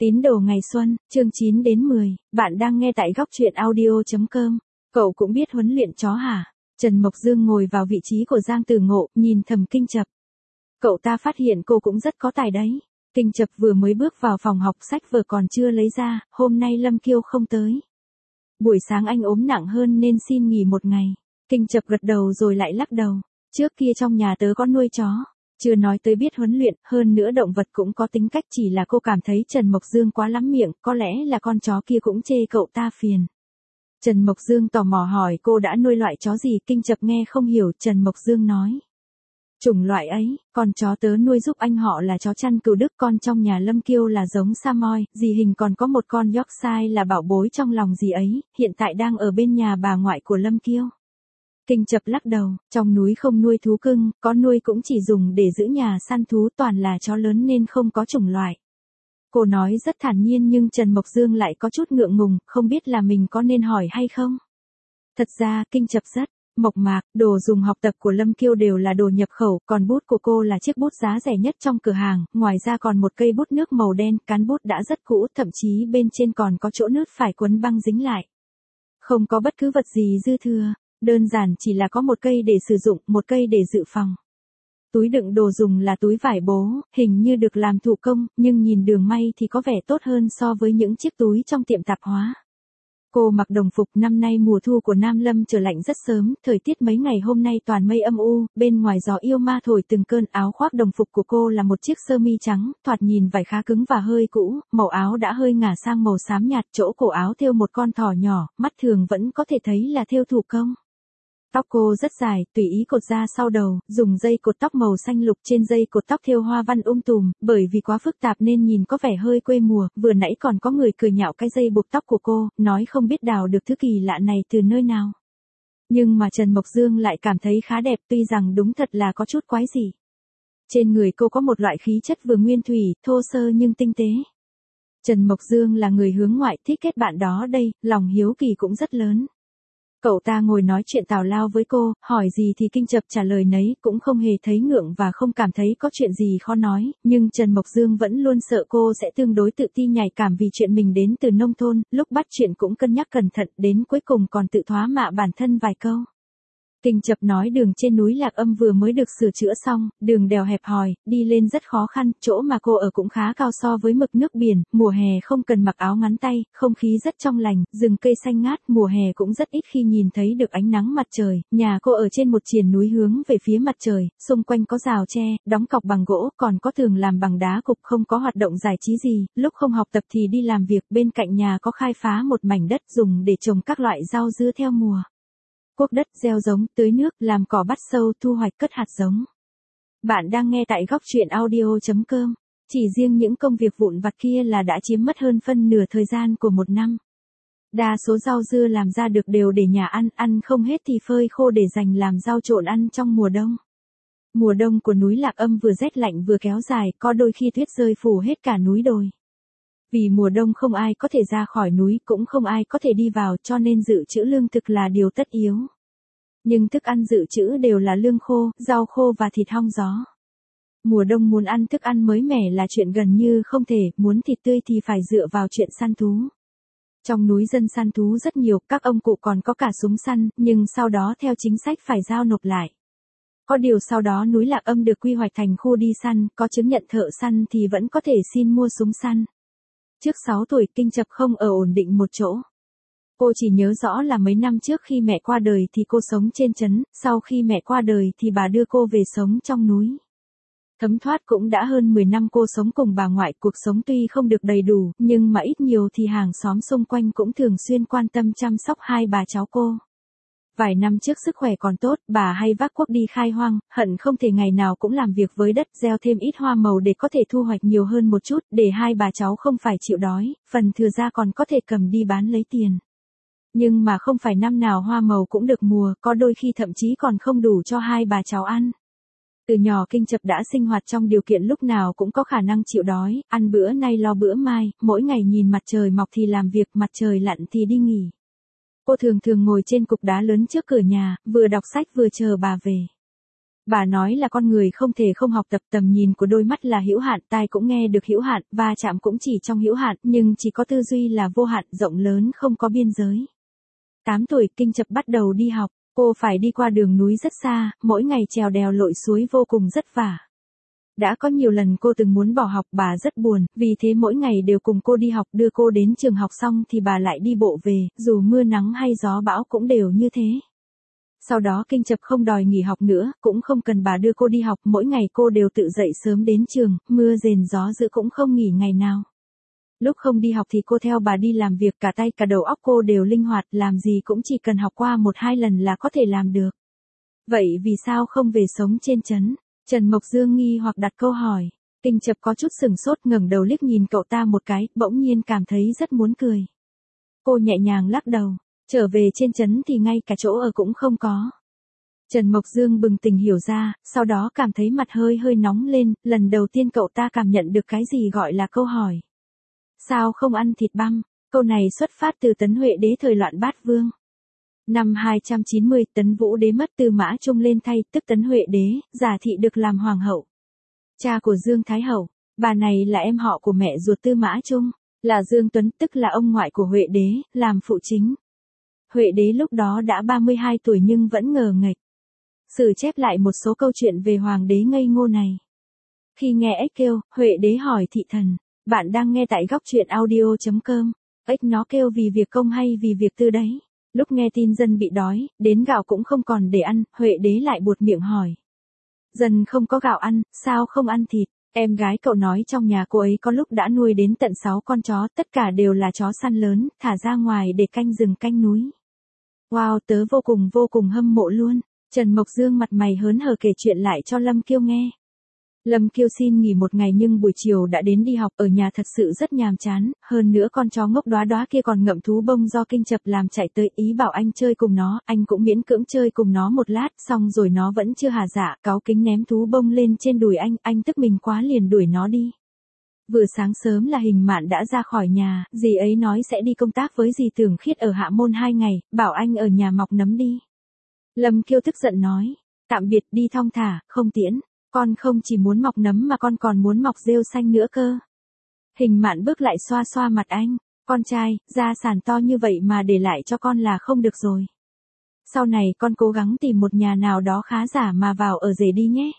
Tín đồ ngày xuân, chương 9 đến 10, bạn đang nghe tại góc truyện audio.com. Cậu cũng biết huấn luyện chó hả? Trần Mộc Dương ngồi vào vị trí của Giang Tử Ngộ, nhìn thầm Kinh Chập. Cậu ta phát hiện cô cũng rất có tài đấy. Kinh Chập vừa mới bước vào phòng học, sách vở còn chưa lấy ra, hôm nay Lâm Kiêu không tới. Buổi sáng anh ốm nặng hơn nên xin nghỉ một ngày. Kinh Chập gật đầu rồi lại lắc đầu. Trước kia trong nhà tớ có nuôi chó. Chưa nói tới biết huấn luyện, hơn nữa động vật cũng có tính cách, chỉ là cô cảm thấy Trần Mộc Dương quá lắm miệng, có lẽ là con chó kia cũng chê cậu ta phiền. Trần Mộc Dương tò mò hỏi cô đã nuôi loại chó gì. Kinh Chập nghe không hiểu, Trần Mộc Dương nói. Chủng loại ấy, con chó tớ nuôi giúp anh họ là chó chăn cừu Đức, con trong nhà Lâm Kiêu là giống Samoy, dì Hình còn có một con Yorkshire là bảo bối trong lòng dì ấy, hiện tại đang ở bên nhà bà ngoại của Lâm Kiêu. Kinh Chập lắc đầu, trong núi không nuôi thú cưng, có nuôi cũng chỉ dùng để giữ nhà săn thú, toàn là chó lớn nên không có chủng loại. Cô nói rất thản nhiên nhưng Trần Mộc Dương lại có chút ngượng ngùng, không biết là mình có nên hỏi hay không. Thật ra, Kinh Chập rất mộc mạc, đồ dùng học tập của Lâm Kiêu đều là đồ nhập khẩu, còn bút của cô là chiếc bút giá rẻ nhất trong cửa hàng, ngoài ra còn một cây bút nước màu đen, cán bút đã rất cũ, thậm chí bên trên còn có chỗ nứt phải quấn băng dính lại. Không có bất cứ vật gì dư thừa. Đơn giản chỉ là có một cây để sử dụng, một cây để dự phòng. Túi đựng đồ dùng là túi vải bố, hình như được làm thủ công, nhưng nhìn đường may thì có vẻ tốt hơn so với những chiếc túi trong tiệm tạp hóa. Cô mặc đồng phục, năm nay mùa thu của Nam Lâm trở lạnh rất sớm, thời tiết mấy ngày hôm nay toàn mây âm u, bên ngoài gió yêu ma thổi từng cơn. Áo khoác đồng phục của cô là một chiếc sơ mi trắng, thoạt nhìn vải khá cứng và hơi cũ, màu áo đã hơi ngả sang màu xám nhạt, chỗ cổ áo thêu một con thỏ nhỏ, mắt thường vẫn có thể thấy là thêu thủ công. Tóc cô rất dài, tùy ý cột ra sau đầu, dùng dây cột tóc màu xanh lục, trên dây cột tóc thêu hoa văn tùm, bởi vì quá phức tạp nên nhìn có vẻ hơi quê mùa. Vừa nãy còn có người cười nhạo cái dây buộc tóc của cô, nói không biết đào được thứ kỳ lạ này từ nơi nào. Nhưng mà Trần Mộc Dương lại cảm thấy khá đẹp, tuy rằng đúng thật là có chút quái dị. Trên người cô có một loại khí chất vừa nguyên thủy, thô sơ nhưng tinh tế. Trần Mộc Dương là người hướng ngoại, thích kết bạn đó đây, lòng hiếu kỳ cũng rất lớn. Cậu ta ngồi nói chuyện tào lao với cô, hỏi gì thì Kinh Chập trả lời nấy, cũng không hề thấy ngượng và không cảm thấy có chuyện gì khó nói, nhưng Trần Mộc Dương vẫn luôn sợ cô sẽ tương đối tự ti nhạy cảm vì chuyện mình đến từ nông thôn, lúc bắt chuyện cũng cân nhắc cẩn thận, đến cuối cùng còn tự thoá mạ bản thân vài câu. Kinh Chập nói đường trên núi Lạc Âm vừa mới được sửa chữa xong, đường đèo hẹp hòi, đi lên rất khó khăn, chỗ mà cô ở cũng khá cao so với mực nước biển, mùa hè không cần mặc áo ngắn tay, không khí rất trong lành, rừng cây xanh ngát, mùa hè cũng rất ít khi nhìn thấy được ánh nắng mặt trời, nhà cô ở trên một triền núi hướng về phía mặt trời, xung quanh có rào tre, đóng cọc bằng gỗ, còn có tường làm bằng đá cục, không có hoạt động giải trí gì, lúc không học tập thì đi làm việc, bên cạnh nhà có khai phá một mảnh đất dùng để trồng các loại rau dưa theo mùa. Cuốc đất, gieo giống, tưới nước, làm cỏ bắt sâu, thu hoạch, cất hạt giống. Bạn đang nghe tại góc truyện audio.com. Chỉ riêng những công việc vụn vặt kia là đã chiếm mất hơn phân nửa thời gian của một năm. Đa số rau dưa làm ra được đều để nhà ăn, ăn không hết thì phơi khô để dành làm rau trộn ăn trong mùa đông. Mùa đông của núi Lạc Âm vừa rét lạnh vừa kéo dài, có đôi khi tuyết rơi phủ hết cả núi đồi. Vì mùa đông không ai có thể ra khỏi núi, cũng không ai có thể đi vào, cho nên dự trữ lương thực là điều tất yếu. Nhưng thức ăn dự trữ đều là lương khô, rau khô và thịt hong gió. Mùa đông muốn ăn thức ăn mới mẻ là chuyện gần như không thể, muốn thịt tươi thì phải dựa vào chuyện săn thú. Trong núi dân săn thú rất nhiều, các ông cụ còn có cả súng săn, nhưng sau đó theo chính sách phải giao nộp lại. Có điều sau đó núi Lạc Âm được quy hoạch thành khu đi săn, có chứng nhận thợ săn thì vẫn có thể xin mua súng săn. Trước 6 tuổi, Kinh Chập không ở ổn định một chỗ. Cô chỉ nhớ rõ là mấy năm trước khi mẹ qua đời thì cô sống trên trấn, sau khi mẹ qua đời thì bà đưa cô về sống trong núi. Thấm thoát cũng đã hơn 10 năm cô sống cùng bà ngoại, cuộc sống tuy không được đầy đủ, nhưng mà ít nhiều thì hàng xóm xung quanh cũng thường xuyên quan tâm chăm sóc hai bà cháu cô. Vài năm trước sức khỏe còn tốt, bà hay vác cuốc đi khai hoang, hận không thể ngày nào cũng làm việc với đất, gieo thêm ít hoa màu để có thể thu hoạch nhiều hơn một chút, để hai bà cháu không phải chịu đói, phần thừa ra còn có thể cầm đi bán lấy tiền. Nhưng mà không phải năm nào hoa màu cũng được mùa, có đôi khi thậm chí còn không đủ cho hai bà cháu ăn. Từ nhỏ Kinh Chập đã sinh hoạt trong điều kiện lúc nào cũng có khả năng chịu đói, ăn bữa nay lo bữa mai, mỗi ngày nhìn mặt trời mọc thì làm việc, mặt trời lặn thì đi nghỉ. Cô thường ngồi trên cục đá lớn trước cửa nhà, vừa đọc sách vừa chờ bà về. Bà nói là con người không thể không học tập, tầm nhìn của đôi mắt là hữu hạn, tai cũng nghe được hữu hạn, va chạm cũng chỉ trong hữu hạn, nhưng chỉ có tư duy là vô hạn, rộng lớn không có biên giới. 8 tuổi, Kinh Chập bắt đầu đi học, cô phải đi qua đường núi rất xa, mỗi ngày trèo đèo lội suối vô cùng vất vả. Đã có nhiều lần cô từng muốn bỏ học, bà rất buồn, vì thế mỗi ngày đều cùng cô đi học, đưa cô đến trường học xong thì bà lại đi bộ về, dù mưa nắng hay gió bão cũng đều như thế. Sau đó Kinh Chập không đòi nghỉ học nữa, cũng không cần bà đưa cô đi học, mỗi ngày cô đều tự dậy sớm đến trường, mưa rền gió dữ cũng không nghỉ ngày nào. Lúc không đi học thì cô theo bà đi làm việc, cả tay cả đầu óc cô đều linh hoạt, làm gì cũng chỉ cần học qua 1-2 lần là có thể làm được. Vậy vì sao không về sống trên trấn? Trần Mộc Dương nghi hoặc đặt câu hỏi. Kinh Chập có chút sừng sốt, ngẩng đầu liếc nhìn cậu ta một cái, bỗng nhiên cảm thấy rất muốn cười. Cô nhẹ nhàng lắc đầu, trở về trên trấn thì ngay cả chỗ ở cũng không có. Trần Mộc Dương bừng tỉnh hiểu ra, sau đó cảm thấy mặt hơi hơi nóng lên, lần đầu tiên cậu ta cảm nhận được cái gì gọi là câu hỏi. Sao không ăn thịt băm? Câu này xuất phát từ Tấn Huệ đế thời loạn Bát Vương. Năm 290, Tấn Vũ đế mất, Tư Mã Trung lên thay, tức Tấn Huệ đế, giả thị được làm hoàng hậu. Cha của Dương Thái Hậu, bà này là em họ của mẹ ruột Tư Mã Trung, là Dương Tuấn, tức là ông ngoại của Huệ đế, làm phụ chính. Huệ đế lúc đó đã 32 tuổi nhưng vẫn ngờ nghệch. Sử chép lại một số câu chuyện về hoàng đế ngây ngô này. Khi nghe ếch kêu, Huệ đế hỏi thị thần, bạn đang nghe tại góc truyện audio.com, ếch nó kêu vì việc công hay vì việc tư đấy? Lúc nghe tin dân bị đói, đến gạo cũng không còn để ăn, Huệ đế lại buột miệng hỏi. Dân không có gạo ăn, sao không ăn thịt? Em gái cậu nói trong nhà cô ấy có lúc đã nuôi đến tận 6 con chó, tất cả đều là chó săn lớn, thả ra ngoài để canh rừng canh núi. Wow, tớ vô cùng hâm mộ luôn. Trần Mộc Dương mặt mày hớn hở kể chuyện lại cho Lâm Kiêu nghe. Lâm Kiêu xin nghỉ một ngày nhưng buổi chiều đã đến đi học, ở nhà thật sự rất nhàm chán, hơn nữa con chó ngốc đóa đóa kia còn ngậm thú bông do Kinh Chập làm chạy tới, ý bảo anh chơi cùng nó, anh cũng miễn cưỡng chơi cùng nó một lát, xong rồi nó vẫn chưa hà dạ, cáu kính ném thú bông lên trên đùi anh tức mình quá liền đuổi nó đi. Vừa sáng sớm là Hình Mạn đã ra khỏi nhà, dì ấy nói sẽ đi công tác với dì Tưởng Khiết ở Hạ Môn 2 ngày, bảo anh ở nhà mọc nấm đi. Lâm Kiêu tức giận nói, tạm biệt, đi thong thả, không tiễn. Con không chỉ muốn mọc nấm mà con còn muốn mọc rêu xanh nữa cơ. Hình Mạn bước lại xoa xoa mặt anh, con trai, gia sản to như vậy mà để lại cho con là không được rồi. Sau này con cố gắng tìm một nhà nào đó khá giả mà vào ở rể đi nhé.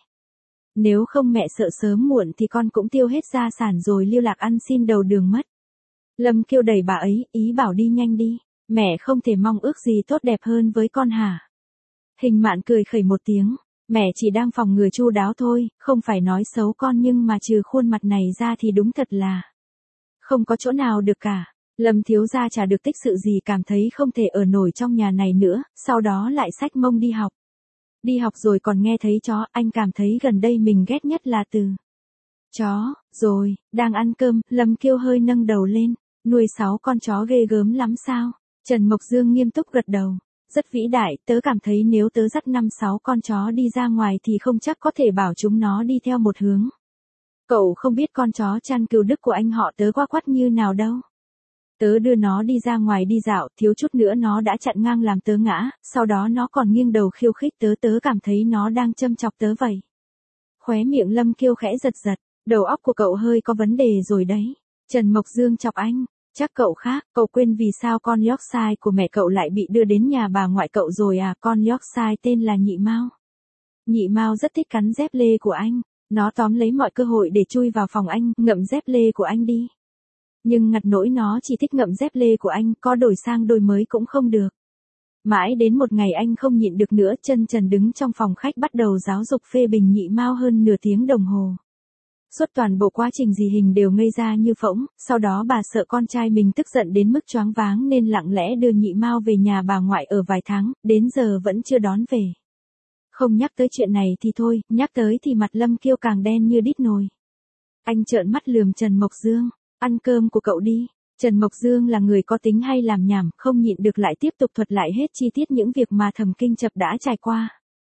Nếu không mẹ sợ sớm muộn thì con cũng tiêu hết gia sản rồi lưu lạc ăn xin đầu đường mất. Lâm Kiêu đẩy bà ấy, ý bảo đi nhanh đi, mẹ không thể mong ước gì tốt đẹp hơn với con hả? Hình Mạn cười khẩy một tiếng. Mẹ chỉ đang phòng ngừa chu đáo thôi, không phải nói xấu con nhưng mà trừ khuôn mặt này ra thì đúng thật là không có chỗ nào được cả. Lâm thiếu gia chả được tích sự gì, cảm thấy không thể ở nổi trong nhà này nữa, sau đó lại xách mông đi học. Đi học rồi còn nghe thấy chó, anh cảm thấy gần đây mình ghét nhất là từ chó. Rồi, đang ăn cơm, Lâm Kiêu hơi nâng đầu lên, nuôi 6 con chó ghê gớm lắm sao? Trần Mộc Dương nghiêm túc gật đầu. Rất vĩ đại, tớ cảm thấy nếu tớ dắt 5-6 con chó đi ra ngoài thì không chắc có thể bảo chúng nó đi theo một hướng. Cậu không biết con chó chăn cừu Đức của anh họ tớ quá quắt như nào đâu. Tớ đưa nó đi ra ngoài đi dạo, thiếu chút nữa nó đã chặn ngang làm tớ ngã, sau đó nó còn nghiêng đầu khiêu khích tớ cảm thấy nó đang châm chọc tớ vậy. Khóe miệng Lâm Kiêu khẽ giật giật, đầu óc của cậu hơi có vấn đề rồi đấy. Trần Mộc Dương chọc anh. Chắc cậu khác, cậu quên vì sao con Yorkshire của mẹ cậu lại bị đưa đến nhà bà ngoại cậu rồi à? Con Yorkshire tên là Nhị Mao. Nhị Mao rất thích cắn dép lê của anh, nó tóm lấy mọi cơ hội để chui vào phòng anh, ngậm dép lê của anh đi. Nhưng ngặt nỗi nó chỉ thích ngậm dép lê của anh, có đổi sang đôi mới cũng không được. Mãi đến một ngày anh không nhịn được nữa, chân trần đứng trong phòng khách bắt đầu giáo dục phê bình Nhị Mao hơn nửa tiếng đồng hồ. Suốt toàn bộ quá trình dì Hình đều ngây ra như phỗng, sau đó bà sợ con trai mình tức giận đến mức choáng váng nên lặng lẽ đưa Nhị Mao về nhà bà ngoại ở vài tháng, đến giờ vẫn chưa đón về. Không nhắc tới chuyện này thì thôi, nhắc tới thì mặt Lâm Kiêu càng đen như đít nồi. Anh trợn mắt lườm Trần Mộc Dương, ăn cơm của cậu đi. Trần Mộc Dương là người có tính hay làm nhảm, không nhịn được lại tiếp tục thuật lại hết chi tiết những việc mà Thẩm Kinh Chập đã trải qua.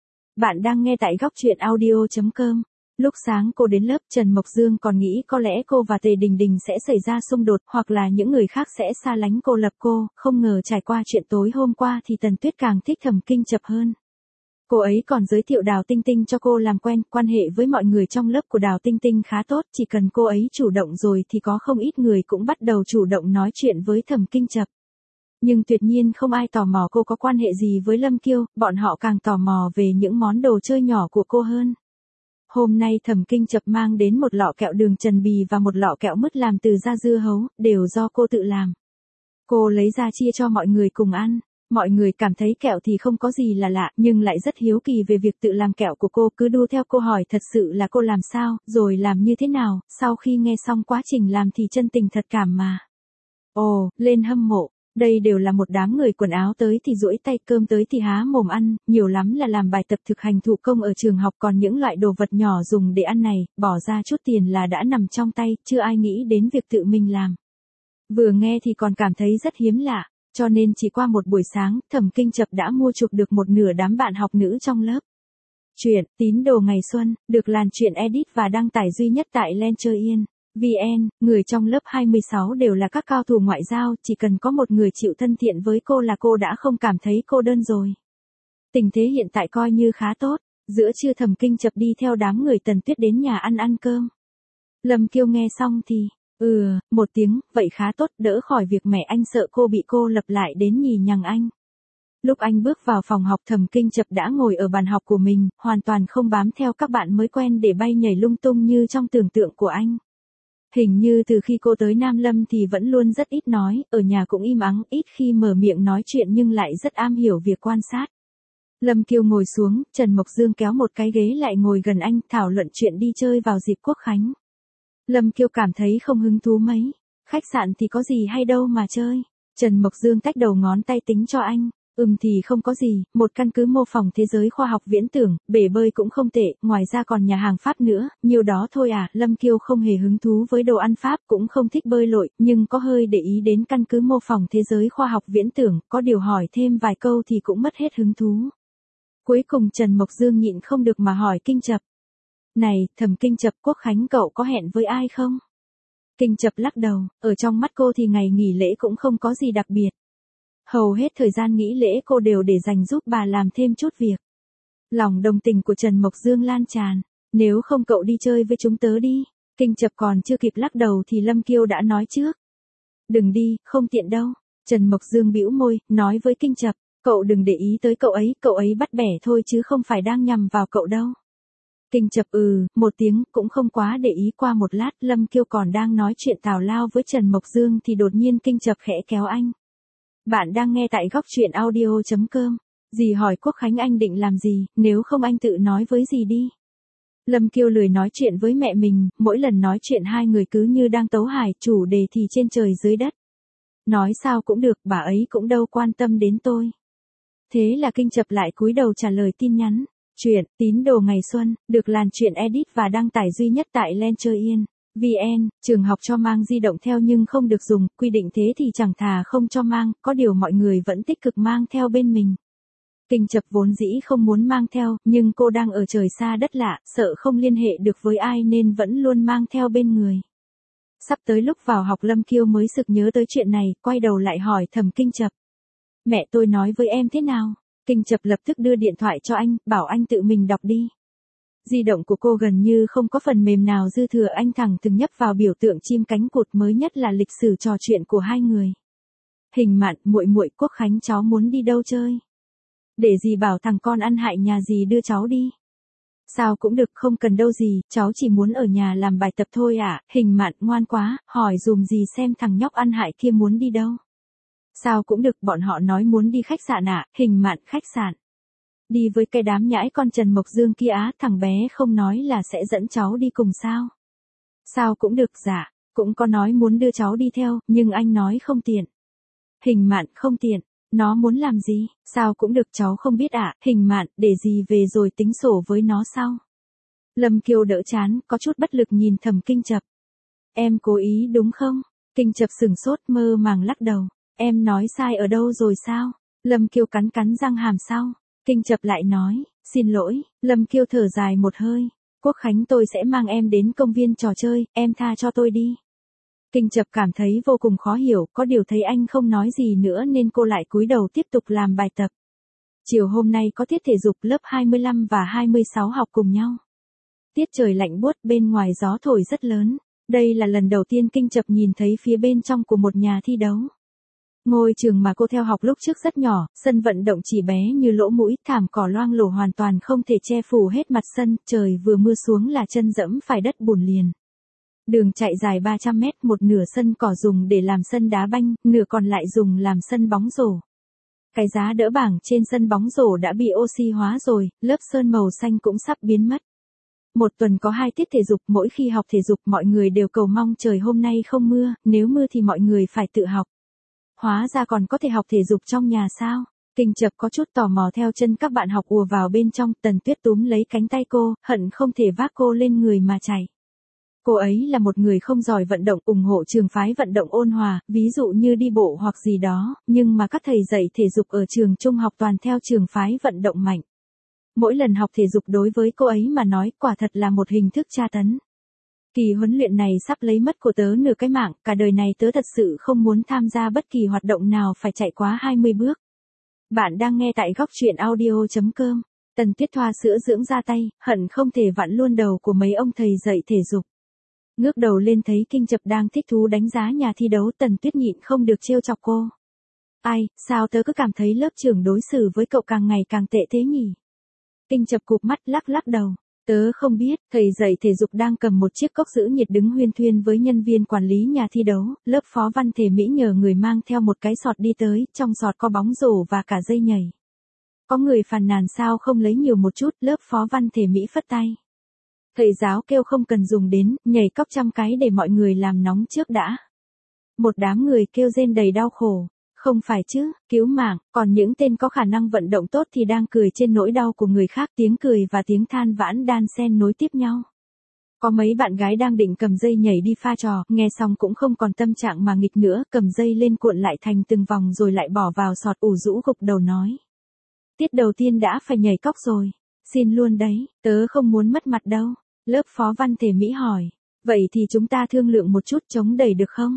Bạn đang nghe tại góc truyện audio.com. Lúc sáng cô đến lớp, Trần Mộc Dương còn nghĩ có lẽ cô và Tề Đình Đình sẽ xảy ra xung đột, hoặc là những người khác sẽ xa lánh cô lập cô, không ngờ trải qua chuyện tối hôm qua thì Tần Tuyết càng thích Thẩm Kinh Chập hơn. Cô ấy còn giới thiệu Đào Tinh Tinh cho cô làm quen, quan hệ với mọi người trong lớp của Đào Tinh Tinh khá tốt, chỉ cần cô ấy chủ động rồi thì có không ít người cũng bắt đầu chủ động nói chuyện với Thẩm Kinh Chập. Nhưng tuyệt nhiên không ai tò mò cô có quan hệ gì với Lâm Kiêu, bọn họ càng tò mò về những món đồ chơi nhỏ của cô hơn. Hôm nay Thẩm Kinh Chập mang đến một lọ kẹo đường Trần Bì và một lọ kẹo mứt làm từ da dưa hấu, đều do cô tự làm. Cô lấy ra chia cho mọi người cùng ăn. Mọi người cảm thấy kẹo thì không có gì là lạ, nhưng lại rất hiếu kỳ về việc tự làm kẹo của cô, cứ đu theo cô hỏi thật sự là cô làm sao, rồi làm như thế nào, sau khi nghe xong quá trình làm thì chân tình thật cảm mà. Ồ, lên hâm mộ, đây đều là một đám người quần áo tới thì duỗi tay, cơm tới thì há mồm ăn, nhiều lắm là làm bài tập thực hành thủ công ở trường học, còn những loại đồ vật nhỏ dùng để ăn này, bỏ ra chút tiền là đã nằm trong tay, chưa ai nghĩ đến việc tự mình làm. Vừa nghe thì còn cảm thấy rất hiếm lạ. Cho nên chỉ qua một buổi sáng, Thẩm Kinh Chập đã mua chuộc được một nửa đám bạn học nữ trong lớp. Chuyện Tín đồ ngày xuân, được làn chuyện edit và đăng tải duy nhất tại Lencher.vn, người trong lớp 26 đều là các cao thủ ngoại giao, chỉ cần có một người chịu thân thiện với cô là cô đã không cảm thấy cô đơn rồi. Tình thế hiện tại coi như khá tốt, giữa trưa Thẩm Kinh Chập đi theo đám người Tần Tuyết đến nhà ăn cơm. Lâm Kiêu nghe xong thì... một tiếng, vậy khá tốt, đỡ khỏi việc mẹ anh sợ cô bị cô lập lại đến nhì nhằng anh. Lúc anh bước vào phòng học Thẩm Kinh Chập đã ngồi ở bàn học của mình, hoàn toàn không bám theo các bạn mới quen để bay nhảy lung tung như trong tưởng tượng của anh. Hình như từ khi cô tới Nam Lâm thì vẫn luôn rất ít nói, ở nhà cũng im ắng, ít khi mở miệng nói chuyện nhưng lại rất am hiểu việc quan sát. Lâm Kiêu ngồi xuống, Trần Mộc Dương kéo một cái ghế lại ngồi gần anh, thảo luận chuyện đi chơi vào dịp Quốc Khánh. Lâm Kiêu cảm thấy không hứng thú mấy. Khách sạn thì có gì hay đâu mà chơi. Trần Mộc Dương tách đầu ngón tay tính cho anh. Thì không có gì, một căn cứ mô phỏng thế giới khoa học viễn tưởng, bể bơi cũng không tệ, ngoài ra còn nhà hàng Pháp nữa, nhiều đó thôi à. Lâm Kiêu không hề hứng thú với đồ ăn Pháp, cũng không thích bơi lội, nhưng có hơi để ý đến căn cứ mô phỏng thế giới khoa học viễn tưởng, có điều hỏi thêm vài câu thì cũng mất hết hứng thú. Cuối cùng Trần Mộc Dương nhịn không được mà hỏi Kinh Chập. Này, Thẩm Kinh Chập, Quốc Khánh cậu có hẹn với ai không? Kinh Chập lắc đầu, ở trong mắt cô thì ngày nghỉ lễ cũng không có gì đặc biệt. Hầu hết thời gian nghỉ lễ cô đều để dành giúp bà làm thêm chút việc. Lòng đồng tình của Trần Mộc Dương lan tràn. Nếu không cậu đi chơi với chúng tớ đi. Kinh Chập còn chưa kịp lắc đầu thì Lâm Kiêu đã nói trước. Đừng đi, không tiện đâu. Trần Mộc Dương bĩu môi, nói với Kinh Chập, cậu đừng để ý tới cậu ấy bắt bẻ thôi chứ không phải đang nhằm vào cậu đâu. Kinh Chập một tiếng, cũng không quá để ý. Qua một lát, Lâm Kiêu còn đang nói chuyện tào lao với Trần Mộc Dương thì đột nhiên Kinh Chập khẽ kéo anh. Bạn đang nghe tại góc truyện audio.com. Dì hỏi Quốc Khánh anh định làm gì, nếu không anh tự nói với dì đi. Lâm Kiêu lười nói chuyện với mẹ mình, mỗi lần nói chuyện hai người cứ như đang tấu hài, chủ đề thì trên trời dưới đất. Nói sao cũng được, bà ấy cũng đâu quan tâm đến tôi. Thế là Kinh Chập lại cúi đầu trả lời tin nhắn. Chuyện Tín đồ ngày xuân, được làn chuyện edit và đăng tải duy nhất tại Lencher.vn, trường học cho mang di động theo nhưng không được dùng, quy định thế thì chẳng thà không cho mang, có điều mọi người vẫn tích cực mang theo bên mình. Kinh Chập vốn dĩ không muốn mang theo, nhưng cô đang ở trời xa đất lạ, sợ không liên hệ được với ai nên vẫn luôn mang theo bên người. Sắp tới lúc vào học Lâm Kiêu mới sực nhớ tới chuyện này, quay đầu lại hỏi Thẩm Kinh Chập. Mẹ tôi nói với em thế nào? Kinh Chập lập tức đưa điện thoại cho anh, bảo anh tự mình đọc đi. Di động của cô gần như không có phần mềm nào dư thừa, anh thẳng từng nhấp vào biểu tượng chim cánh cụt, mới nhất là lịch sử trò chuyện của hai người. Hình Mạn, muội muội, Quốc Khánh cháu muốn đi đâu chơi? Để dì bảo thằng con ăn hại nhà dì đưa cháu đi. Sao cũng được, không cần đâu dì, cháu chỉ muốn ở nhà làm bài tập thôi ạ. Hình Mạn ngoan quá, hỏi dùm dì xem thằng nhóc ăn hại kia muốn đi đâu. Sao cũng được, bọn họ nói muốn đi khách sạn ạ. Hình Mạn, khách sạn. Đi với cái đám nhãi con Trần Mộc Dương kia á, thằng bé không nói là sẽ dẫn cháu đi cùng sao? Sao cũng được, dạ, cũng có nói muốn đưa cháu đi theo, nhưng anh nói không tiện. Hình Mạn, không tiện, nó muốn làm gì? Sao cũng được, cháu không biết ạ. Hình Mạn, để gì về rồi tính sổ với nó sau. Lâm Kiêu đỡ chán, có chút bất lực nhìn Thẩm Kinh Chập. Em cố ý đúng không? Kinh Chập sừng sốt, mơ màng lắc đầu. Em nói sai ở đâu rồi sao? Lâm Kiêu cắn cắn răng hàm sau. Kinh Chập lại nói, xin lỗi. Lâm Kiêu thở dài một hơi. Quốc Khánh tôi sẽ mang em đến công viên trò chơi, em tha cho tôi đi. Kinh Chập cảm thấy vô cùng khó hiểu, có điều thấy anh không nói gì nữa nên cô lại cúi đầu tiếp tục làm bài tập. Chiều hôm nay có tiết thể dục lớp 25 và 26 học cùng nhau. Tiết trời lạnh buốt, bên ngoài gió thổi rất lớn. Đây là lần đầu tiên Kinh Chập nhìn thấy phía bên trong của một nhà thi đấu. Ngôi trường mà cô theo học lúc trước rất nhỏ, sân vận động chỉ bé như lỗ mũi, thảm cỏ loang lổ hoàn toàn không thể che phủ hết mặt sân, trời vừa mưa xuống là chân dẫm phải đất bùn liền. Đường chạy dài 300 mét, một nửa sân cỏ dùng để làm sân đá banh, nửa còn lại dùng làm sân bóng rổ. Cái giá đỡ bảng trên sân bóng rổ đã bị oxy hóa rồi, lớp sơn màu xanh cũng sắp biến mất. Một tuần có 2 tiết thể dục, mỗi khi học thể dục mọi người đều cầu mong trời hôm nay không mưa, nếu mưa thì mọi người phải tự học. Hóa ra còn có thể học thể dục trong nhà sao? Kinh Chập có chút tò mò theo chân các bạn học ùa vào bên trong, Tần Tuyết túm lấy cánh tay cô, hận không thể vác cô lên người mà chạy. Cô ấy là một người không giỏi vận động, ủng hộ trường phái vận động ôn hòa, ví dụ như đi bộ hoặc gì đó, nhưng mà các thầy dạy thể dục ở trường trung học toàn theo trường phái vận động mạnh. Mỗi lần học thể dục đối với cô ấy mà nói quả thật là một hình thức tra tấn. Kỳ huấn luyện này sắp lấy mất của tớ nửa cái mạng, cả đời này tớ thật sự không muốn tham gia bất kỳ hoạt động nào phải chạy quá 20 bước. Bạn đang nghe tại góc truyện audio.com. Tần Tuyết thoa sữa dưỡng da tay, hận không thể vặn luôn đầu của mấy ông thầy dạy thể dục. Ngước đầu lên thấy Kinh Chập đang thích thú đánh giá nhà thi đấu, Tần Tuyết nhịn không được trêu chọc cô. Ai, sao tớ cứ cảm thấy lớp trưởng đối xử với cậu càng ngày càng tệ thế nhỉ? Kinh Chập cụp mắt lắc lắc đầu. Tớ không biết, thầy dạy thể dục đang cầm một chiếc cốc giữ nhiệt đứng huyên thuyên với nhân viên quản lý nhà thi đấu, lớp phó văn thể Mỹ nhờ người mang theo một cái sọt đi tới, trong sọt có bóng rổ và cả dây nhảy. Có người phàn nàn sao không lấy nhiều một chút, lớp phó văn thể Mỹ phất tay. Thầy giáo kêu không cần dùng đến, nhảy cóc 100 cái để mọi người làm nóng trước đã. Một đám người kêu rên đầy đau khổ. Không phải chứ, cứu mạng, còn những tên có khả năng vận động tốt thì đang cười trên nỗi đau của người khác, tiếng cười và tiếng than vãn đan xen nối tiếp nhau. Có mấy bạn gái đang định cầm dây nhảy đi pha trò, nghe xong cũng không còn tâm trạng mà nghịch nữa, cầm dây lên cuộn lại thành từng vòng rồi lại bỏ vào sọt, ủ rũ gục đầu nói. Tiết đầu tiên đã phải nhảy cóc rồi. Xin luôn đấy, tớ không muốn mất mặt đâu. Lớp phó văn thể Mỹ hỏi. Vậy thì chúng ta thương lượng một chút, chống đẩy được không?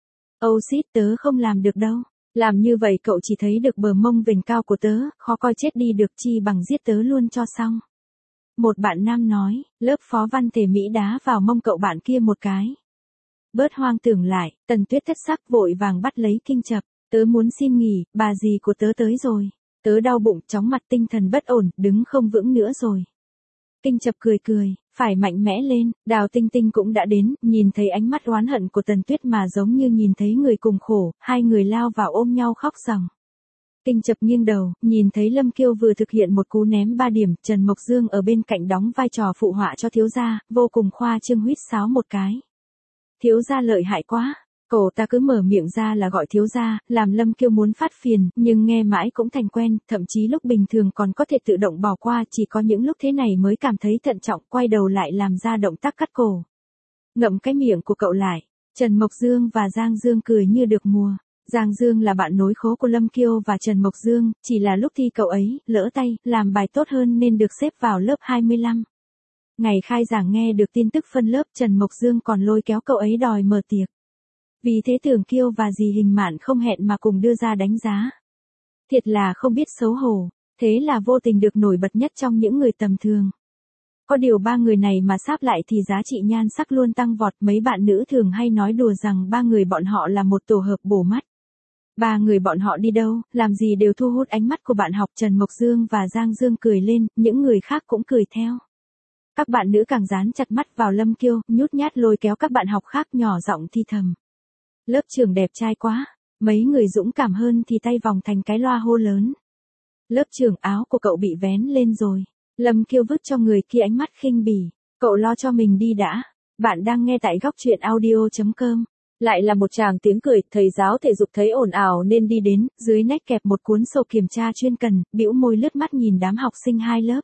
Âu xít, tớ không làm được đâu. Làm như vậy cậu chỉ thấy được bờ mông vểnh cao của tớ, khó coi chết đi được, chi bằng giết tớ luôn cho xong. Một bạn nam nói, lớp phó văn thể Mỹ đá vào mông cậu bạn kia một cái. Bớt hoang tưởng lại, Tần Tuyết thất sắc vội vàng bắt lấy Kinh Chập. Tớ muốn xin nghỉ, bà dì của tớ tới rồi. Tớ đau bụng, chóng mặt, tinh thần bất ổn, đứng không vững nữa rồi. Kinh Chập cười cười, phải mạnh mẽ lên. Đào Tinh Tinh cũng đã đến, nhìn thấy ánh mắt oán hận của Tần Tuyết mà giống như nhìn thấy người cùng khổ, hai người lao vào ôm nhau khóc ròng. Kinh Chập nghiêng đầu, nhìn thấy Lâm Kiêu vừa thực hiện một cú ném 3 điểm, Trần Mộc Dương ở bên cạnh đóng vai trò phụ họa cho thiếu gia, vô cùng khoa trương huýt sáo một cái. Thiếu gia lợi hại quá. Cậu ta cứ mở miệng ra là gọi thiếu gia, làm Lâm Kiêu muốn phát phiền, nhưng nghe mãi cũng thành quen, thậm chí lúc bình thường còn có thể tự động bỏ qua, chỉ có những lúc thế này mới cảm thấy thận trọng, quay đầu lại làm ra động tác cắt cổ. Ngậm cái miệng của cậu lại. Trần Mộc Dương và Giang Dương cười như được mùa. Giang Dương là bạn nối khố của Lâm Kiêu và Trần Mộc Dương, chỉ là lúc thi cậu ấy lỡ tay, làm bài tốt hơn nên được xếp vào lớp 25. Ngày khai giảng nghe được tin tức phân lớp, Trần Mộc Dương còn lôi kéo cậu ấy đòi mở tiệc. Vì thế Tưởng Kiêu và dì Hình Mạn không hẹn mà cùng đưa ra đánh giá. Thiệt là không biết xấu hổ, thế là vô tình được nổi bật nhất trong những người tầm thường. Có điều 3 người này mà sáp lại thì giá trị nhan sắc luôn tăng vọt, mấy bạn nữ thường hay nói đùa rằng 3 người bọn họ là một tổ hợp bổ mắt. 3 người bọn họ đi đâu, làm gì đều thu hút ánh mắt của bạn học. Trần Mộc Dương và Giang Dương cười lên, những người khác cũng cười theo. Các bạn nữ càng dán chặt mắt vào Lâm Kiêu, nhút nhát lôi kéo các bạn học khác nhỏ giọng thi thầm. Lớp trưởng đẹp trai quá. Mấy người dũng cảm hơn thì tay vòng thành cái loa hô lớn. Lớp trưởng, áo của cậu bị vén lên rồi. Lâm Kiêu vứt cho người kia ánh mắt khinh bỉ. Cậu lo cho mình đi đã. Bạn đang nghe tại góc truyện audio.com. Lại là một tràng tiếng cười, thầy giáo thể dục thấy ồn ào nên đi đến, dưới nách kẹp một cuốn sổ kiểm tra chuyên cần, bĩu môi lướt mắt nhìn đám học sinh 2 lớp.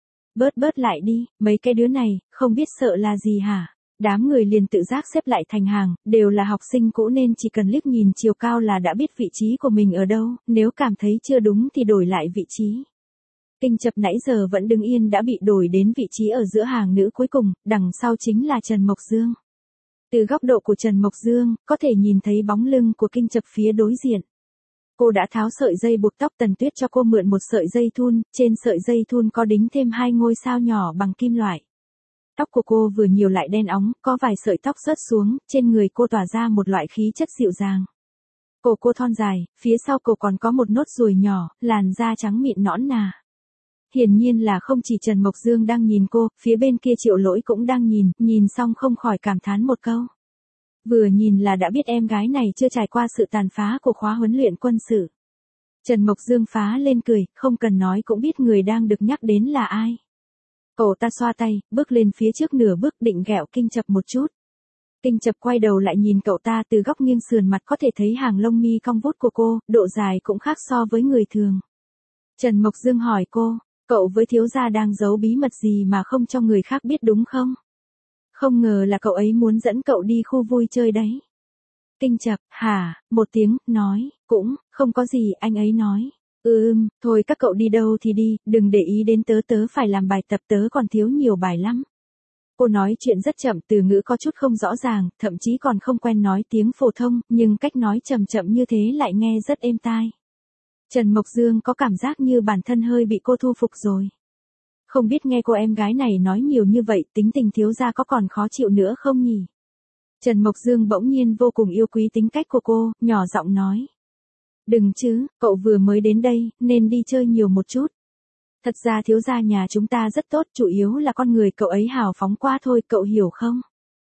Bớt lại đi, mấy cái đứa này, không biết sợ là gì hả? Đám người liền tự giác xếp lại thành hàng, đều là học sinh cũ nên chỉ cần liếc nhìn chiều cao là đã biết vị trí của mình ở đâu, nếu cảm thấy chưa đúng thì đổi lại vị trí. Kinh Chập nãy giờ vẫn đứng yên đã bị đổi đến vị trí ở giữa hàng nữ cuối cùng, đằng sau chính là Trần Mộc Dương. Từ góc độ của Trần Mộc Dương, có thể nhìn thấy bóng lưng của Kinh Chập phía đối diện. Cô đã tháo sợi dây buộc tóc Tần Tuyết cho cô mượn một sợi dây thun, trên sợi dây thun có đính thêm 2 ngôi sao nhỏ bằng kim loại. Tóc của cô vừa nhiều lại đen óng, có vài sợi tóc rớt xuống, trên người cô tỏa ra một loại khí chất dịu dàng. Cổ cô thon dài, phía sau cổ còn có một nốt ruồi nhỏ, làn da trắng mịn nõn nà. Hiển nhiên là không chỉ Trần Mộc Dương đang nhìn cô, phía bên kia Triệu Lỗi cũng đang nhìn xong không khỏi cảm thán một câu. Vừa nhìn là đã biết em gái này chưa trải qua sự tàn phá của khóa huấn luyện quân sự. Trần Mộc Dương phá lên cười, không cần nói cũng biết người đang được nhắc đến là ai. Cậu ta xoa tay, bước lên phía trước nửa bước định ghẹo Kinh Chập một chút. Kinh Chập quay đầu lại nhìn cậu ta từ góc nghiêng sườn mặt có thể thấy hàng lông mi cong vút của cô, độ dài cũng khác so với người thường. Trần Mộc Dương hỏi cô, cậu với thiếu gia đang giấu bí mật gì mà không cho người khác biết đúng không? Không ngờ là cậu ấy muốn dẫn cậu đi khu vui chơi đấy. Kinh Chập, hả, một tiếng, nói, cũng, không có gì, anh ấy nói. Thôi các cậu đi đâu thì đi, đừng để ý đến tớ phải làm bài tập, tớ còn thiếu nhiều bài lắm. Cô nói chuyện rất chậm, từ ngữ có chút không rõ ràng, thậm chí còn không quen nói tiếng phổ thông, nhưng cách nói chậm chậm như thế lại nghe rất êm tai. Trần Mộc Dương có cảm giác như bản thân hơi bị cô thu phục rồi. Không biết nghe cô em gái này nói nhiều như vậy, tính tình thiếu gia có còn khó chịu nữa không nhỉ? Trần Mộc Dương bỗng nhiên vô cùng yêu quý tính cách của cô, nhỏ giọng nói. Đừng chứ, cậu vừa mới đến đây, nên đi chơi nhiều một chút. Thật ra thiếu gia nhà chúng ta rất tốt, chủ yếu là con người cậu ấy hào phóng quá thôi, cậu hiểu không?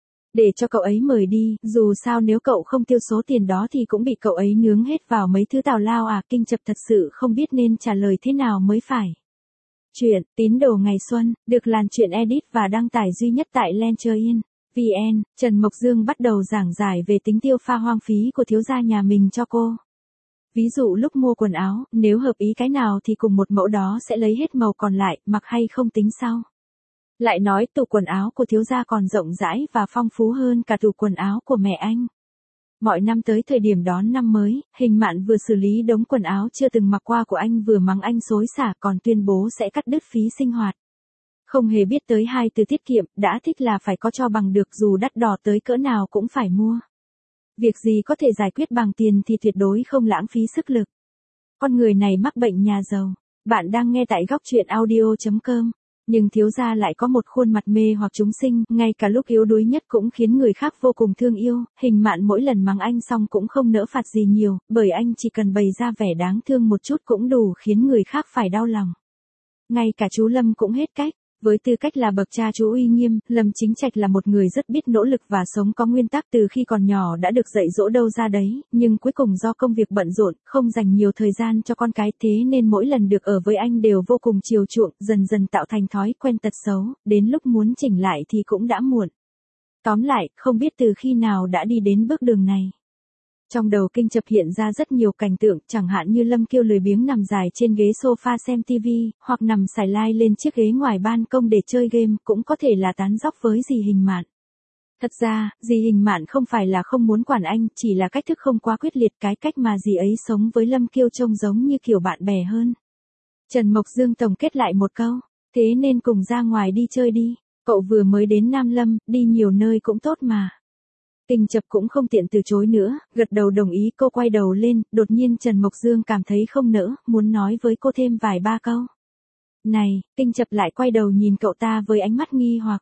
Để cho cậu ấy mời đi, dù sao nếu cậu không tiêu số tiền đó thì cũng bị cậu ấy nướng hết vào mấy thứ tào lao à. Kinh Chập thật sự không biết nên trả lời thế nào mới phải. Chuyện Tín Đồ Ngày Xuân, được làn chuyện edit và đăng tải duy nhất tại Lencher.vn. Trần Mộc Dương bắt đầu giảng giải về tính tiêu pha hoang phí của thiếu gia nhà mình cho cô. Ví dụ lúc mua quần áo, nếu hợp ý cái nào thì cùng một mẫu đó sẽ lấy hết màu còn lại, mặc hay không tính sau. Lại nói tủ quần áo của thiếu gia còn rộng rãi và phong phú hơn cả tủ quần áo của mẹ anh. Mọi năm tới thời điểm đón năm mới, Hình Mạn vừa xử lý đống quần áo chưa từng mặc qua của anh vừa mắng anh xối xả còn tuyên bố sẽ cắt đứt phí sinh hoạt. Không hề biết tới 2 từ tiết kiệm, đã thích là phải có cho bằng được, dù đắt đỏ tới cỡ nào cũng phải mua. Việc gì có thể giải quyết bằng tiền thì tuyệt đối không lãng phí sức lực. Con người này mắc bệnh nhà giàu. Bạn đang nghe tại góc truyện audio.com. Nhưng thiếu gia lại có một khuôn mặt mê hoặc chúng sinh, ngay cả lúc yếu đuối nhất cũng khiến người khác vô cùng thương yêu. Hình Mạn mỗi lần mắng anh xong cũng không nỡ phạt gì nhiều, bởi anh chỉ cần bày ra vẻ đáng thương một chút cũng đủ khiến người khác phải đau lòng. Ngay cả chú Lâm cũng hết cách. Với tư cách là bậc cha chú uy nghiêm, Lâm Chính Trạch là một người rất biết nỗ lực và sống có nguyên tắc, từ khi còn nhỏ đã được dạy dỗ đâu ra đấy, nhưng cuối cùng do công việc bận rộn, không dành nhiều thời gian cho con cái, thế nên mỗi lần được ở với anh đều vô cùng chiều chuộng, dần dần tạo thành thói quen tật xấu, đến lúc muốn chỉnh lại thì cũng đã muộn. Tóm lại, không biết từ khi nào đã đi đến bước đường này. Trong đầu Kinh Chập hiện ra rất nhiều cảnh tượng, chẳng hạn như Lâm Kiêu lười biếng nằm dài trên ghế sofa xem TV, hoặc nằm xài lai lên chiếc ghế ngoài ban công để chơi game, cũng có thể là tán dóc với dì Hình Mạn. Thật ra, dì Hình Mạn không phải là không muốn quản anh, chỉ là cách thức không quá quyết liệt, cái cách mà dì ấy sống với Lâm Kiêu trông giống như kiểu bạn bè hơn. Trần Mộc Dương tổng kết lại một câu, thế nên cùng ra ngoài đi chơi đi, cậu vừa mới đến Nam Lâm, đi nhiều nơi cũng tốt mà. Kinh Chập cũng không tiện từ chối nữa, gật đầu đồng ý. Cô quay đầu lên, đột nhiên Trần Mộc Dương cảm thấy không nỡ, muốn nói với cô thêm vài ba câu. Này, Kinh Chập lại quay đầu nhìn cậu ta với ánh mắt nghi hoặc.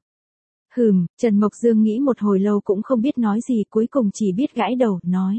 Trần Mộc Dương nghĩ một hồi lâu cũng không biết nói gì, cuối cùng chỉ biết gãi đầu, nói.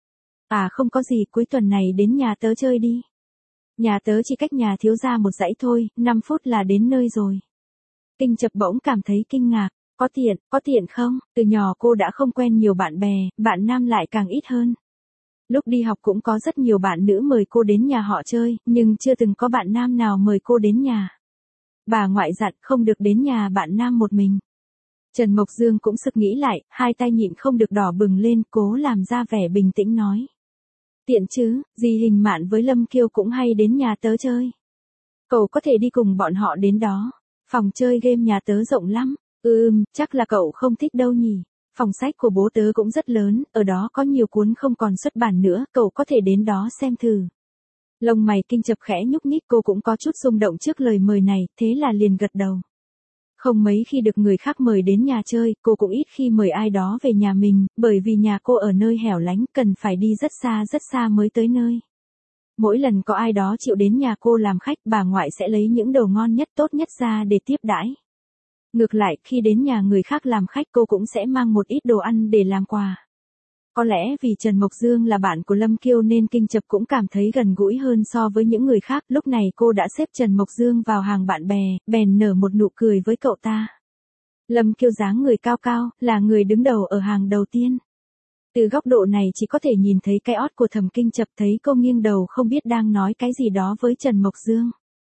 À không có gì, cuối tuần này đến nhà tớ chơi đi. Nhà tớ chỉ cách nhà thiếu gia một dãy thôi, 5 phút là đến nơi rồi. Kinh Chập bỗng cảm thấy kinh ngạc. Có tiện không? Từ nhỏ cô đã không quen nhiều bạn bè, bạn nam lại càng ít hơn. Lúc đi học cũng có rất nhiều bạn nữ mời cô đến nhà họ chơi, nhưng chưa từng có bạn nam nào mời cô đến nhà. Bà ngoại dặn không được đến nhà bạn nam một mình. Trần Mộc Dương cũng sực nghĩ lại, hai tay nhịn không được đỏ bừng lên, cố làm ra vẻ bình tĩnh nói. Tiện chứ, dì Hình Mạn với Lâm Kiêu cũng hay đến nhà tớ chơi. Cậu có thể đi cùng bọn họ đến đó. Phòng chơi game nhà tớ rộng lắm. Chắc là cậu không thích đâu nhỉ. Phòng sách của bố tớ cũng rất lớn, ở đó có nhiều cuốn không còn xuất bản nữa, cậu có thể đến đó xem thử. Lông mày Kinh Chập khẽ nhúc nhích, cô cũng có chút rung động trước lời mời này, thế là liền gật đầu. Không mấy khi được người khác mời đến nhà chơi, cô cũng ít khi mời ai đó về nhà mình, bởi vì nhà cô ở nơi hẻo lánh, cần phải đi rất xa mới tới nơi. Mỗi lần có ai đó chịu đến nhà cô làm khách, bà ngoại sẽ lấy những đồ ngon nhất tốt nhất ra để tiếp đãi. Ngược lại, khi đến nhà người khác làm khách cô cũng sẽ mang một ít đồ ăn để làm quà. Có lẽ vì Trần Mộc Dương là bạn của Lâm Kiêu nên Kinh Chập cũng cảm thấy gần gũi hơn so với những người khác. Lúc này cô đã xếp Trần Mộc Dương vào hàng bạn bè, bèn nở một nụ cười với cậu ta. Lâm Kiêu dáng người cao cao, là người đứng đầu ở hàng đầu tiên. Từ góc độ này chỉ có thể nhìn thấy cái ót của Thẩm Kinh Chập, thấy cô nghiêng đầu không biết đang nói cái gì đó với Trần Mộc Dương.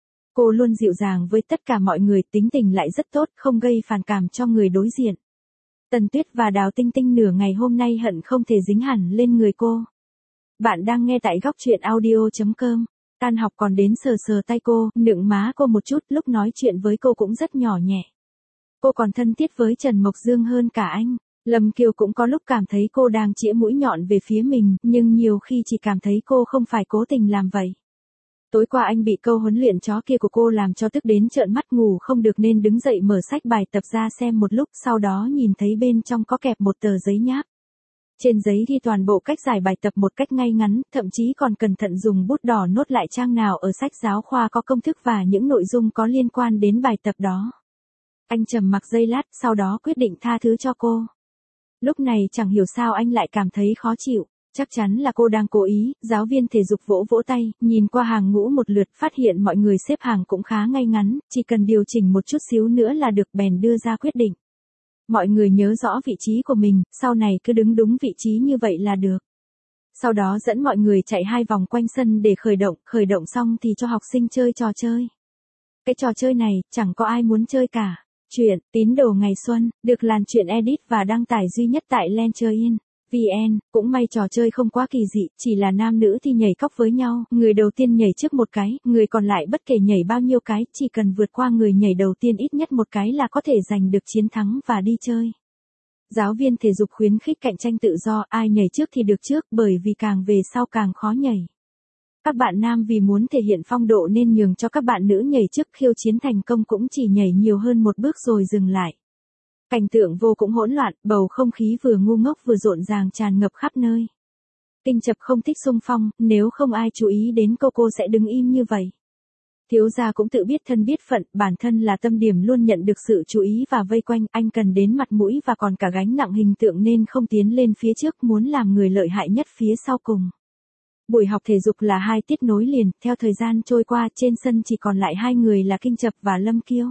Cô luôn dịu dàng với tất cả mọi người, tính tình lại rất tốt, không gây phản cảm cho người đối diện. Tần Tuyết và Đào Tinh Tinh nửa ngày hôm nay hận không thể dính hẳn lên người cô. Bạn đang nghe tại góc truyện audio.com. Tan học còn đến sờ sờ tay cô, nựng má cô một chút, lúc nói chuyện với cô cũng rất nhỏ nhẹ. Cô còn thân thiết với Trần Mộc Dương hơn cả anh. Lâm Kiều cũng có lúc cảm thấy cô đang chĩa mũi nhọn về phía mình, nhưng nhiều khi chỉ cảm thấy cô không phải cố tình làm vậy. Tối qua anh bị câu huấn luyện chó kia của cô làm cho tức đến trợn mắt, ngủ không được nên đứng dậy mở sách bài tập ra xem một lúc, sau đó nhìn thấy bên trong có kẹp một tờ giấy nháp. Trên giấy ghi toàn bộ cách giải bài tập một cách ngay ngắn, thậm chí còn cẩn thận dùng bút đỏ nốt lại trang nào ở sách giáo khoa có công thức và những nội dung có liên quan đến bài tập đó. Anh trầm mặc giây lát, sau đó quyết định tha thứ cho cô. Lúc này chẳng hiểu sao anh lại cảm thấy khó chịu. Chắc chắn là cô đang cố ý. Giáo viên thể dục vỗ vỗ tay, nhìn qua hàng ngũ một lượt, phát hiện mọi người xếp hàng cũng khá ngay ngắn, chỉ cần điều chỉnh một chút xíu nữa là được, bèn đưa ra quyết định. Mọi người nhớ rõ vị trí của mình, sau này cứ đứng đúng vị trí như vậy là được. Sau đó dẫn mọi người chạy 2 vòng quanh sân để khởi động xong thì cho học sinh chơi trò chơi. Cái trò chơi này, chẳng có ai muốn chơi cả. Chuyện, tín đồ ngày xuân, được làn chuyện edit và đăng tải duy nhất tại Lencherin.vn, cũng may trò chơi không quá kỳ dị, chỉ là nam nữ thì nhảy cóc với nhau, người đầu tiên nhảy trước một cái, người còn lại bất kể nhảy bao nhiêu cái, chỉ cần vượt qua người nhảy đầu tiên ít nhất một cái là có thể giành được chiến thắng và đi chơi. Giáo viên thể dục khuyến khích cạnh tranh tự do, ai nhảy trước thì được trước, bởi vì càng về sau càng khó nhảy. Các bạn nam vì muốn thể hiện phong độ nên nhường cho các bạn nữ nhảy trước, khiêu chiến thành công cũng chỉ nhảy nhiều hơn một bước rồi dừng lại. Cảnh tượng vô cùng hỗn loạn, bầu không khí vừa ngu ngốc vừa rộn ràng tràn ngập khắp nơi. Kinh Chập không thích xung phong, nếu không ai chú ý đến cô sẽ đứng im như vậy. Thiếu gia cũng tự biết thân biết phận, bản thân là tâm điểm luôn nhận được sự chú ý và vây quanh, anh cần đến mặt mũi và còn cả gánh nặng hình tượng nên không tiến lên phía trước, muốn làm người lợi hại nhất phía sau cùng. Buổi học thể dục là 2 tiết nối liền, theo thời gian trôi qua trên sân chỉ còn lại 2 người là Kinh Chập và Lâm Kiêu.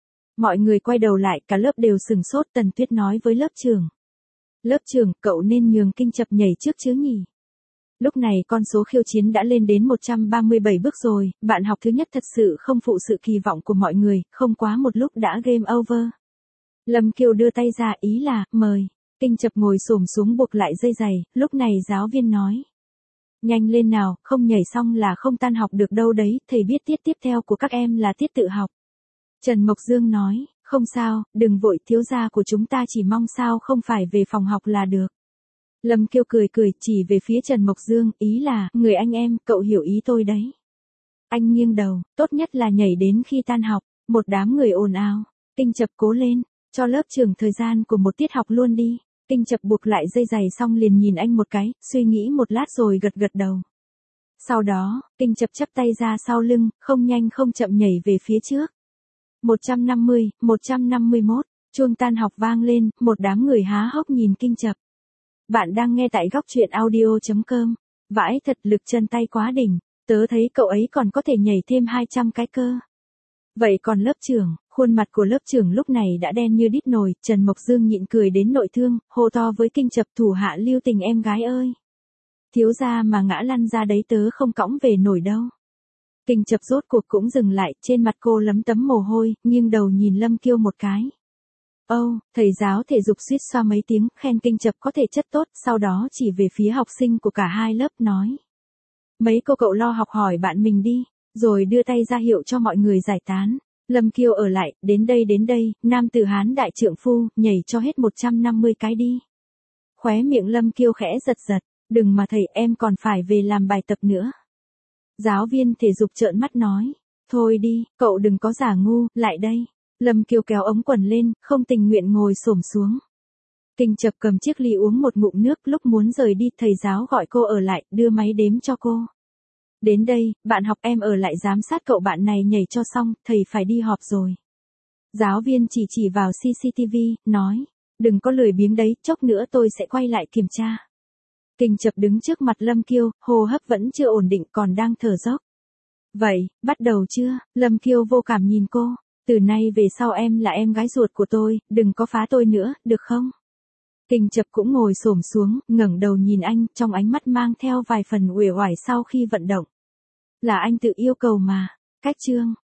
Mọi người quay đầu lại, cả lớp đều sừng sốt. Tần Tuyết nói với lớp trưởng. Lớp trưởng, cậu nên nhường Kinh Chập nhảy trước chứ nhỉ? Lúc này con số khiêu chiến đã lên đến 137 bước rồi, bạn học thứ nhất thật sự không phụ sự kỳ vọng của mọi người, không quá một lúc đã game over. Lâm Kiêu đưa tay ra, ý là, mời. Kinh Chập ngồi xổm xuống buộc lại dây giày, lúc này giáo viên nói. Nhanh lên nào, không nhảy xong là không tan học được đâu đấy, thầy biết tiết tiếp theo của các em là tiết tự học. Trần Mộc Dương nói, không sao, đừng vội, thiếu gia của chúng ta chỉ mong sao không phải về phòng học là được. Lâm Kiêu cười chỉ về phía Trần Mộc Dương, ý là, người anh em, cậu hiểu ý tôi đấy. Anh nghiêng đầu, tốt nhất là nhảy đến khi tan học. Một đám người ồn ào. Kinh Chập cố lên, cho lớp trưởng thời gian của một tiết học luôn đi. Kinh Chập buộc lại dây giày xong liền nhìn anh một cái, suy nghĩ một lát rồi gật đầu. Sau đó, Kinh Chập chắp tay ra sau lưng, không nhanh không chậm nhảy về phía trước. 150, 151, chuông tan học vang lên, một đám người há hốc nhìn Kinh Chập. Bạn đang nghe tại góc truyện audio.com. Vãi thật, lực chân tay quá đỉnh, tớ thấy cậu ấy còn có thể nhảy thêm 200 cái cơ. Vậy còn lớp trưởng, khuôn mặt của lớp trưởng lúc này đã đen như đít nồi, Trần Mộc Dương nhịn cười đến nội thương, hô to với Kinh Chập, thủ hạ lưu tình em gái ơi. Thiếu gia mà ngã lăn ra đấy tớ không cõng về nổi đâu. Kinh Chập rốt cuộc cũng dừng lại, trên mặt cô lấm tấm mồ hôi, nghiêng đầu nhìn Lâm Kiêu một cái. Thầy giáo thể dục suýt xoa mấy tiếng, khen Kinh Chập có thể chất tốt, sau đó chỉ về phía học sinh của cả hai lớp nói. Mấy cô cậu lo học hỏi bạn mình đi, rồi đưa tay ra hiệu cho mọi người giải tán. Lâm Kiêu ở lại, đến đây, nam tử Hán đại trượng phu, nhảy cho hết 150 cái đi. Khóe miệng Lâm Kiêu khẽ giật, đừng mà thầy, em còn phải về làm bài tập nữa. Giáo viên thể dục trợn mắt nói, thôi đi, cậu đừng có giả ngu, lại đây. Lâm Kiêu kéo ống quần lên, không tình nguyện ngồi xổm xuống. Kinh Chập cầm chiếc ly uống một ngụm nước, lúc muốn rời đi, thầy giáo gọi cô ở lại, đưa máy đếm cho cô. Đến đây, bạn học em ở lại giám sát cậu bạn này nhảy cho xong, thầy phải đi họp rồi. Giáo viên chỉ vào CCTV, nói. Đừng có lười biếng đấy, chốc nữa tôi sẽ quay lại kiểm tra. Kinh Chập đứng trước mặt Lâm Kiêu, hô hấp vẫn chưa ổn định còn đang thở dốc. Vậy, bắt đầu chưa? Lâm Kiêu vô cảm nhìn cô. Từ nay về sau em là em gái ruột của tôi, đừng có phá tôi nữa, được không? Kinh Chập cũng ngồi xổm xuống, ngẩng đầu nhìn anh, trong ánh mắt mang theo vài phần uể oải sau khi vận động. Là anh tự yêu cầu mà. Cách chương.